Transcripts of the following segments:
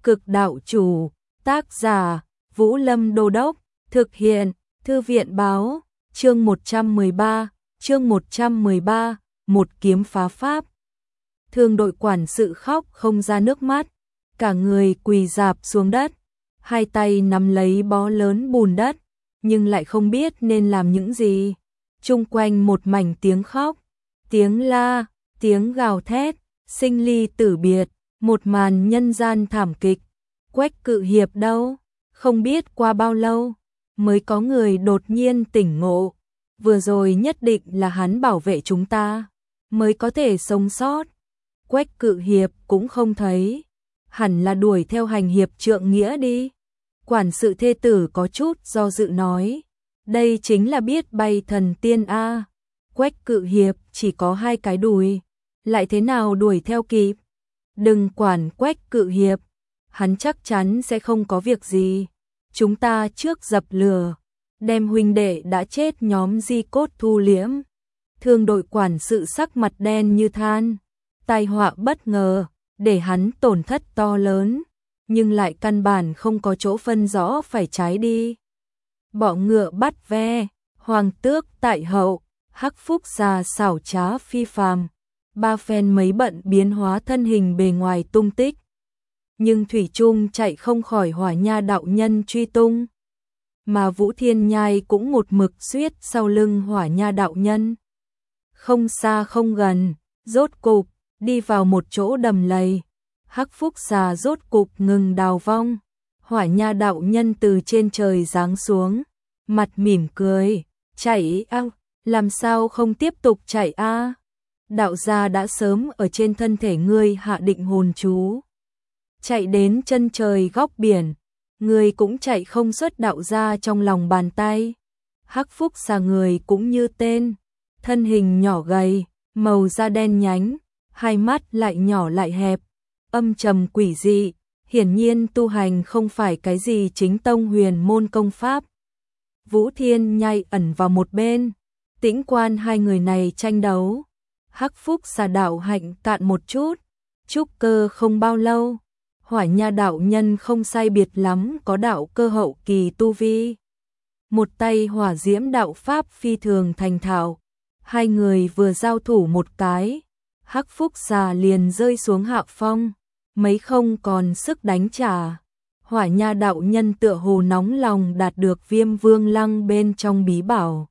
Cực đạo chủ, tác giả, Vũ Lâm Đô Đốc, thực hiện, Thư viện báo, chương 113, một kiếm phá pháp. Thương đội quản sự khóc không ra nước mắt, cả người quỳ rạp xuống đất, hai tay nắm lấy bó lớn bùn đất, nhưng lại không biết nên làm những gì. Chung quanh một mảnh tiếng khóc, tiếng la, tiếng gào thét, sinh ly tử biệt, một màn nhân gian thảm kịch. Quách Cự Hiệp đâu? Không biết qua bao lâu mới có người đột nhiên tỉnh ngộ, vừa rồi nhất định là hắn bảo vệ chúng ta mới có thể sống sót. Quách Cự Hiệp cũng không thấy, hẳn là đuổi theo hành hiệp trượng nghĩa đi. Quản sự thê tử có chút do dự nói, đây chính là biết bay thần tiên a. Quách Cự Hiệp chỉ có hai cái đùi, lại thế nào đuổi theo kịp? Đừng quản Quách Cự Hiệp, hắn chắc chắn sẽ không có việc gì. Chúng ta trước dập lửa, đem huynh đệ đã chết nhóm di cốt thu liễm. Thương đội quản sự sắc mặt đen như than, tai họa bất ngờ, để hắn tổn thất to lớn, nhưng lại căn bản không có chỗ phân rõ phải trái đi. Bọ ngựa bắt ve, hoàng tước tại hậu, hắc phúc già xảo trá phi phàm, ba phen mấy bận biến hóa thân hình bề ngoài tung tích. Nhưng thủy chung chạy không khỏi Hỏa Nha đạo nhân truy tung, mà Vũ Thiên Nhai cũng một mực suýt sau lưng Hỏa Nha đạo nhân. Không xa không gần, rốt cục đi vào một chỗ đầm lầy, hắc phúc xà rốt cục ngừng đào vong. Hỏa Nha đạo nhân từ trên trời giáng xuống, mặt mỉm cười, chạy a, làm sao không tiếp tục chạy a? Đạo gia đã sớm ở trên thân thể ngươi hạ định hồn chú, chạy đến chân trời góc biển, người cũng chạy không xuất đạo gia trong lòng bàn tay. Hắc phúc xà người cũng như tên, thân hình nhỏ gầy, màu da đen nhánh, hai mắt lại nhỏ lại hẹp, âm trầm quỷ dị, hiển nhiên tu hành không phải cái gì chính tông huyền môn công pháp. Vũ Thiên Nhai ẩn vào một bên, tĩnh quan hai người này tranh đấu. Hắc phúc xà đạo hạnh cạn một chút, trúc cơ không bao lâu. Hỏa Nha đạo nhân không sai biệt lắm có đạo cơ hậu kỳ tu vi. Một tay hỏa diễm đạo pháp phi thường thành thạo. Hai người vừa giao thủ một cái, hắc phúc xà liền rơi xuống hạ phong, mấy không còn sức đánh trả. Hỏa Nha đạo nhân tựa hồ nóng lòng đạt được Viêm Vương Lăng bên trong bí bảo,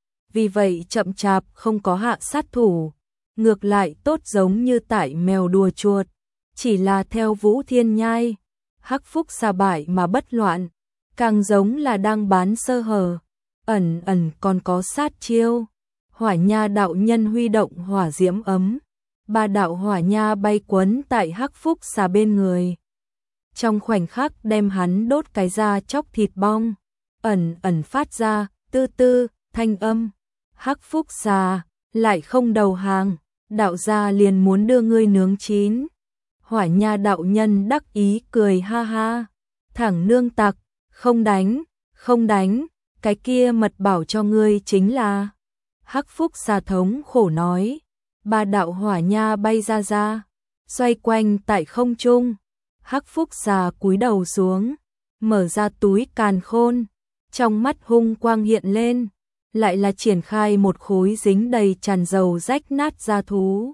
vì vậy chậm chạp không có hạ sát thủ, ngược lại tốt giống như tại mèo đùa chuột. Chỉ là theo Vũ Thiên Nhai, hắc phúc xà bại mà bất loạn, càng giống là đang bán sơ hở, ẩn ẩn còn có sát chiêu. Hỏa Nha đạo nhân huy động hỏa diễm ấm, ba đạo hỏa nha bay quấn tại hắc phúc xà bên người, trong khoảnh khắc đem hắn đốt cái da chóc thịt bong, ẩn ẩn phát ra tư tư thanh âm. Hắc phúc xà lại không đầu hàng, đạo gia liền muốn đưa ngươi nướng chín. Hỏa Nha đạo nhân đắc ý cười ha ha, thẳng nương tặc, không đánh, không đánh, cái kia mật bảo cho ngươi chính là. Hắc phúc xà thống khổ nói, ba đạo hỏa nha bay ra, xoay quanh tại không trung. Hắc phúc xà cúi đầu xuống, mở ra túi càn khôn, trong mắt hung quang hiện lên, lại là triển khai một khối dính đầy tràn dầu rách nát da thú.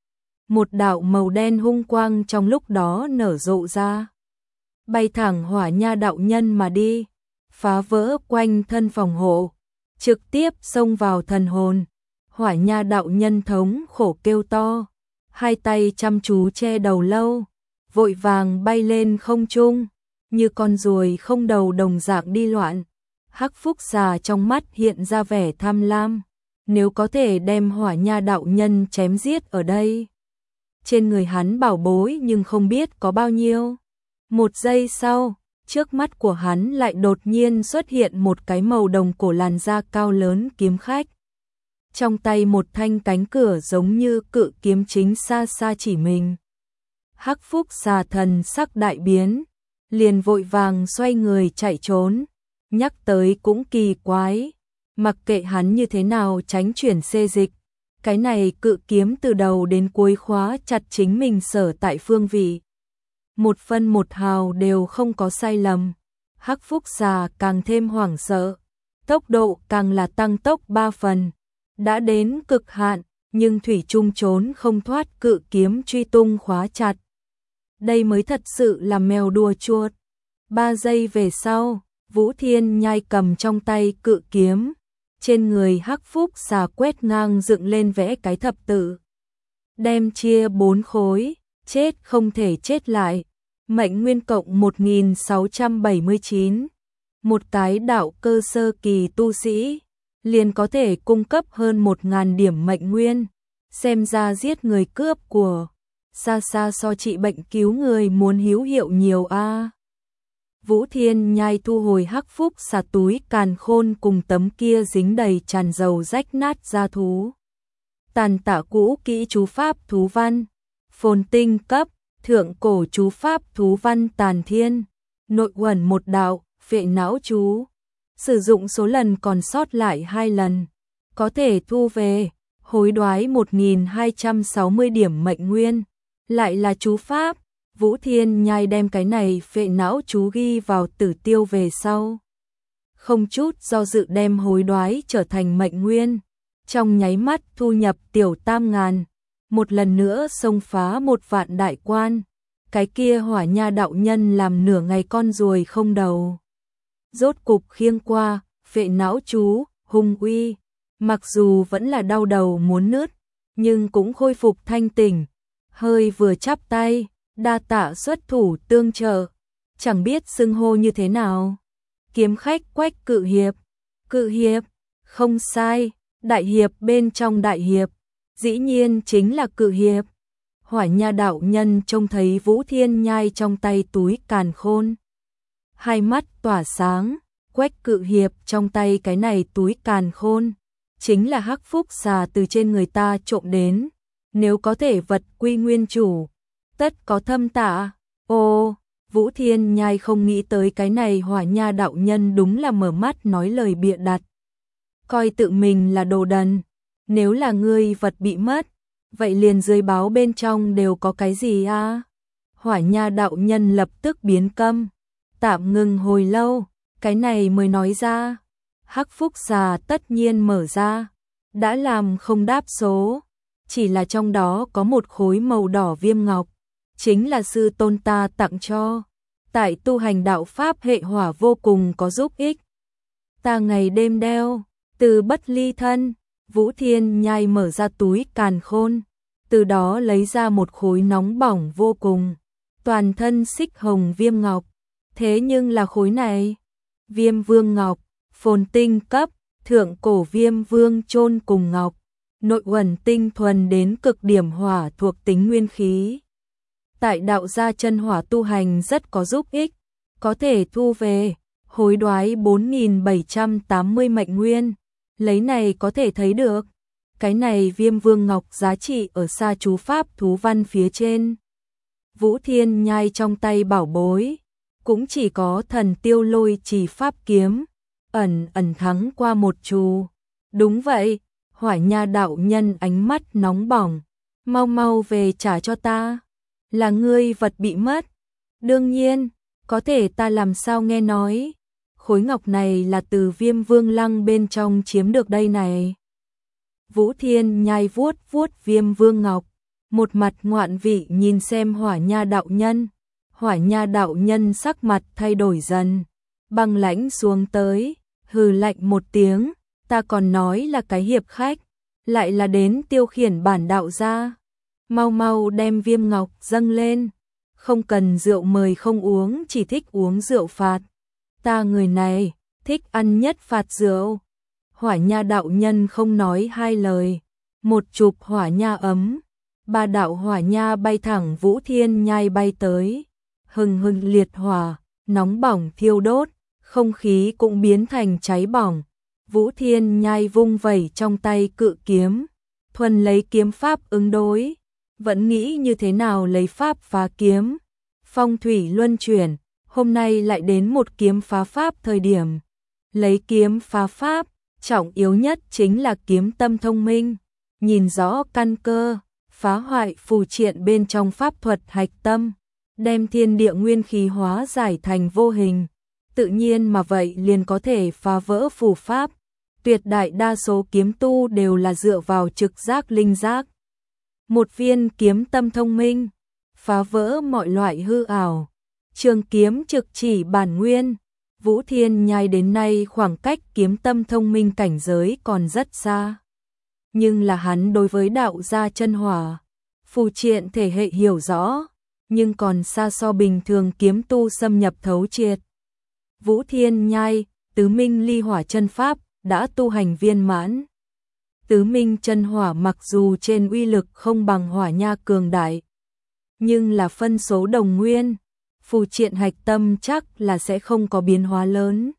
Một đạo màu đen hung quang trong lúc đó nở rộ ra, bay thẳng Hỏa Nha đạo nhân mà đi, phá vỡ quanh thân phòng hộ, trực tiếp xông vào thần hồn. Hỏa Nha đạo nhân thống khổ kêu to, hai tay chăm chú che đầu lâu, vội vàng bay lên không trung, như con ruồi không đầu đồng dạng đi loạn. Hắc phúc xà trong mắt hiện ra vẻ tham lam, nếu có thể đem Hỏa Nha đạo nhân chém giết ở đây. Trên người hắn bảo bối nhưng không biết có bao nhiêu. Một giây sau, trước mắt của hắn lại đột nhiên xuất hiện một cái màu đồng cổ làn da cao lớn kiếm khách. Trong tay một thanh cánh cửa giống như cự kiếm chính xa xa chỉ mình. Hắc phúc xà thần sắc đại biến, liền vội vàng xoay người chạy trốn. Nhắc tới cũng kỳ quái, mặc kệ hắn như thế nào tránh chuyển xê dịch, cái này cự kiếm từ đầu đến cuối khóa chặt chính mình sở tại phương vị. một phân một hào đều không có sai lầm. Hắc Phúc Xà càng thêm hoảng sợ, tốc độ càng là tăng tốc 3 phần, đã đến cực hạn, nhưng thủy chung trốn không thoát cự kiếm truy tung khóa chặt. Đây mới thật sự là mèo đùa chuột. 3 giây về sau, Vũ Thiên Nhai cầm trong tay cự kiếm, trên người Hắc Phúc Xà quét ngang dựng lên vẽ cái thập tự. Đem chia 4 khối, chết không thể chết lại. Mệnh nguyên cộng 1679. Một cái đạo cơ sơ kỳ tu sĩ liền có thể cung cấp hơn 1000 điểm mệnh nguyên. Xem ra giết người cướp của xa xa so trị bệnh cứu người muốn hữu hiệu nhiều a. Vũ Thiên Nhai thu hồi Hắc Phúc Xà túi càn khôn cùng tấm kia dính đầy tràn dầu rách nát da thú. Tàn tạ cũ kỹ chú pháp thú văn, phồn tinh cấp, thượng cổ chú pháp thú văn tàn thiên, nội uẩn một đạo, phệ não chú. Sử dụng số lần còn sót lại 2 lần, có thể thu về, hối đoái 1260 điểm mệnh nguyên, lại là chú pháp. Vũ Thiên Nhai đem cái này phệ não chú ghi vào tử tiêu về sau. Không chút do dự đem hối đoái trở thành mệnh nguyên, trong nháy mắt thu nhập tiểu tam ngàn, một lần nữa xông phá 1 vạn đại quan. Cái kia Hỏa Nha đạo nhân làm nửa ngày con ruồi không đầu, rốt cục khiêng qua phệ não chú hung uy, mặc dù vẫn là đau đầu muốn nứt, nhưng cũng khôi phục thanh tỉnh, hơi vừa chắp tay, đa tạ xuất thủ tương trợ, chẳng biết xưng hô như thế nào. Kiếm khách Quách Cự Hiệp. Cự Hiệp, không sai, đại hiệp bên trong đại hiệp, dĩ nhiên chính là Cự Hiệp. Hỏa Nha đạo nhân trông thấy Vũ Thiên Nhai trong tay túi càn khôn, hai mắt tỏa sáng. Quách Cự Hiệp trong tay cái này túi càn khôn, chính là Hắc Phúc Xà từ trên người ta trộm đến, nếu có thể vật quy nguyên chủ, tất có thâm tạ. Ô, Vũ Thiên Nhai không nghĩ tới cái này Hỏa Nha đạo nhân đúng là mở mắt nói lời bịa đặt, coi tự mình là đồ đần. Nếu là ngươi vật bị mất, vậy liền dưới báo bên trong đều có cái gì a? Hỏa Nha đạo nhân lập tức biến câm, tạm ngừng hồi lâu, cái này mới nói ra. Hắc Phúc Xà tất nhiên mở ra, đã làm không đáp số, chỉ là trong đó có một khối màu đỏ viêm ngọc, chính là sư tôn ta tặng cho, tại tu hành đạo pháp hệ hỏa vô cùng có giúp ích. Ta ngày đêm đeo, từ bất ly thân. Vũ Thiên Nhai mở ra túi càn khôn, từ đó lấy ra một khối nóng bỏng vô cùng, toàn thân xích hồng viêm ngọc. Thế nhưng là khối này, Viêm Vương Ngọc, phồn tinh cấp, thượng cổ Viêm Vương chôn cùng ngọc, nội uẩn tinh thuần đến cực điểm hỏa thuộc tính nguyên khí. Tại đạo gia chân hỏa tu hành rất có giúp ích, có thể thu về, hối đoái 4780 mệnh nguyên. Lấy này có thể thấy được, cái này Viêm Vương Ngọc giá trị ở xa chú pháp thú văn phía trên. Vũ Thiên Nhai trong tay bảo bối, cũng chỉ có Thần Tiêu Lôi Trì pháp kiếm, ẩn ẩn thắng qua một chú. Đúng vậy, Hỏa Nha đạo nhân ánh mắt nóng bỏng, mau mau về trả cho ta, là ngươi vật bị mất. Đương nhiên, có thể ta làm sao nghe nói, khối ngọc này là từ Viêm Vương Lăng bên trong chiếm được đây này. Vũ Thiên Nhai vuốt vuốt Viêm Vương Ngọc, một mặt ngoạn vị nhìn xem Hỏa Nha đạo nhân. Hỏa Nha đạo nhân sắc mặt thay đổi dần, băng lãnh xuống tới, hừ lạnh một tiếng, ta còn nói là cái hiệp khách, lại là đến tiêu khiển bản đạo gia. Mau mau đem viêm ngọc dâng lên, không cần rượu mời không uống, chỉ thích uống rượu phạt. Ta người này, thích ăn nhất phạt rượu. Hỏa Nha đạo nhân không nói hai lời, một chụp hỏa nha ấm, 3 đạo hỏa nha bay thẳng Vũ Thiên Nhai bay tới, hừng hừng liệt hỏa, nóng bỏng thiêu đốt, không khí cũng biến thành cháy bỏng. Vũ Thiên Nhai vung vẩy trong tay cự kiếm, thuần lấy kiếm pháp ứng đối, vẫn nghĩ như thế nào lấy pháp phá kiếm. Phong thủy luân chuyển, hôm nay lại đến một kiếm phá pháp thời điểm. Lấy kiếm phá pháp, trọng yếu nhất chính là kiếm tâm thông minh, nhìn rõ căn cơ, phá hoại phù triện bên trong pháp thuật hạch tâm. đem thiên địa nguyên khí hóa giải thành vô hình, tự nhiên mà vậy liền có thể phá vỡ phù pháp. Tuyệt đại đa số kiếm tu đều là dựa vào trực giác linh giác. Một viên kiếm tâm thông minh, phá vỡ mọi loại hư ảo. Trường kiếm trực chỉ bản nguyên. Vũ Thiên Nhai đến nay khoảng cách kiếm tâm thông minh cảnh giới còn rất xa. Nhưng là hắn đối với đạo gia chân hỏa, phù triện thể hệ hiểu rõ, nhưng còn xa so bình thường kiếm tu xâm nhập thấu triệt. Vũ Thiên Nhai, tứ minh ly hỏa chân pháp, đã tu hành viên mãn. Tứ minh chân hỏa mặc dù trên uy lực không bằng hỏa nha cường đại, nhưng là phân số đồng nguyên, phù triện hạch tâm chắc là sẽ không có biến hóa lớn.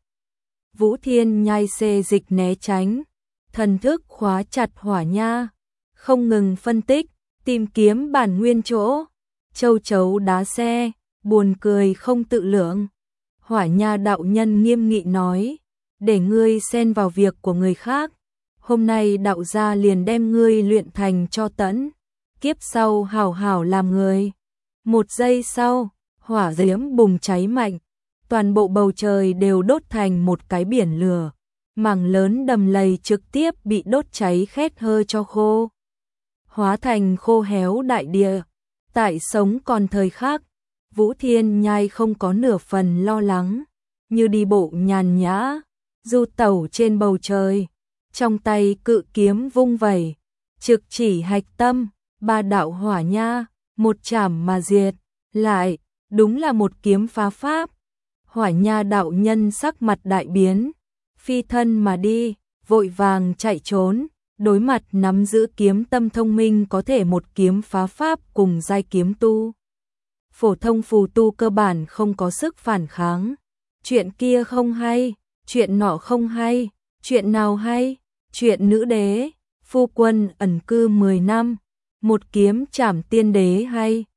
Vũ Thiên Nhai xê dịch né tránh, thần thức khóa chặt hỏa nha, không ngừng phân tích, tìm kiếm bản nguyên chỗ. Châu chấu đá xe, buồn cười không tự lượng. Hỏa nha đạo nhân nghiêm nghị nói, để ngươi xen vào việc của người khác, hôm nay đạo gia liền đem ngươi luyện thành cho tẫn, kiếp sau hảo hảo làm người. Một giây sau, hỏa diễm bùng cháy mạnh, toàn bộ bầu trời đều đốt thành một cái biển lửa, mảng lớn đầm lầy trực tiếp bị đốt cháy khét hơi cho khô, hóa thành khô héo đại địa. Tại sống còn thời khác, Vũ Thiên Nhai không có nửa phần lo lắng, như đi bộ nhàn nhã, du tẩu trên bầu trời, trong tay cự kiếm vung vẩy, trực chỉ hạch tâm, ba đạo hỏa nha, một chảm mà diệt, lại, đúng là một kiếm phá pháp. Hỏa nha đạo nhân sắc mặt đại biến, phi thân mà đi, vội vàng chạy trốn. Đối mặt nắm giữ kiếm tâm thông minh có thể một kiếm phá pháp cùng giai kiếm tu. Phổ thông phù tu cơ bản không có sức phản kháng. Chuyện kia không hay, chuyện nọ không hay, chuyện nào hay, chuyện nữ đế, phu quân ẩn cư 10 năm, một kiếm trảm tiên đế hay,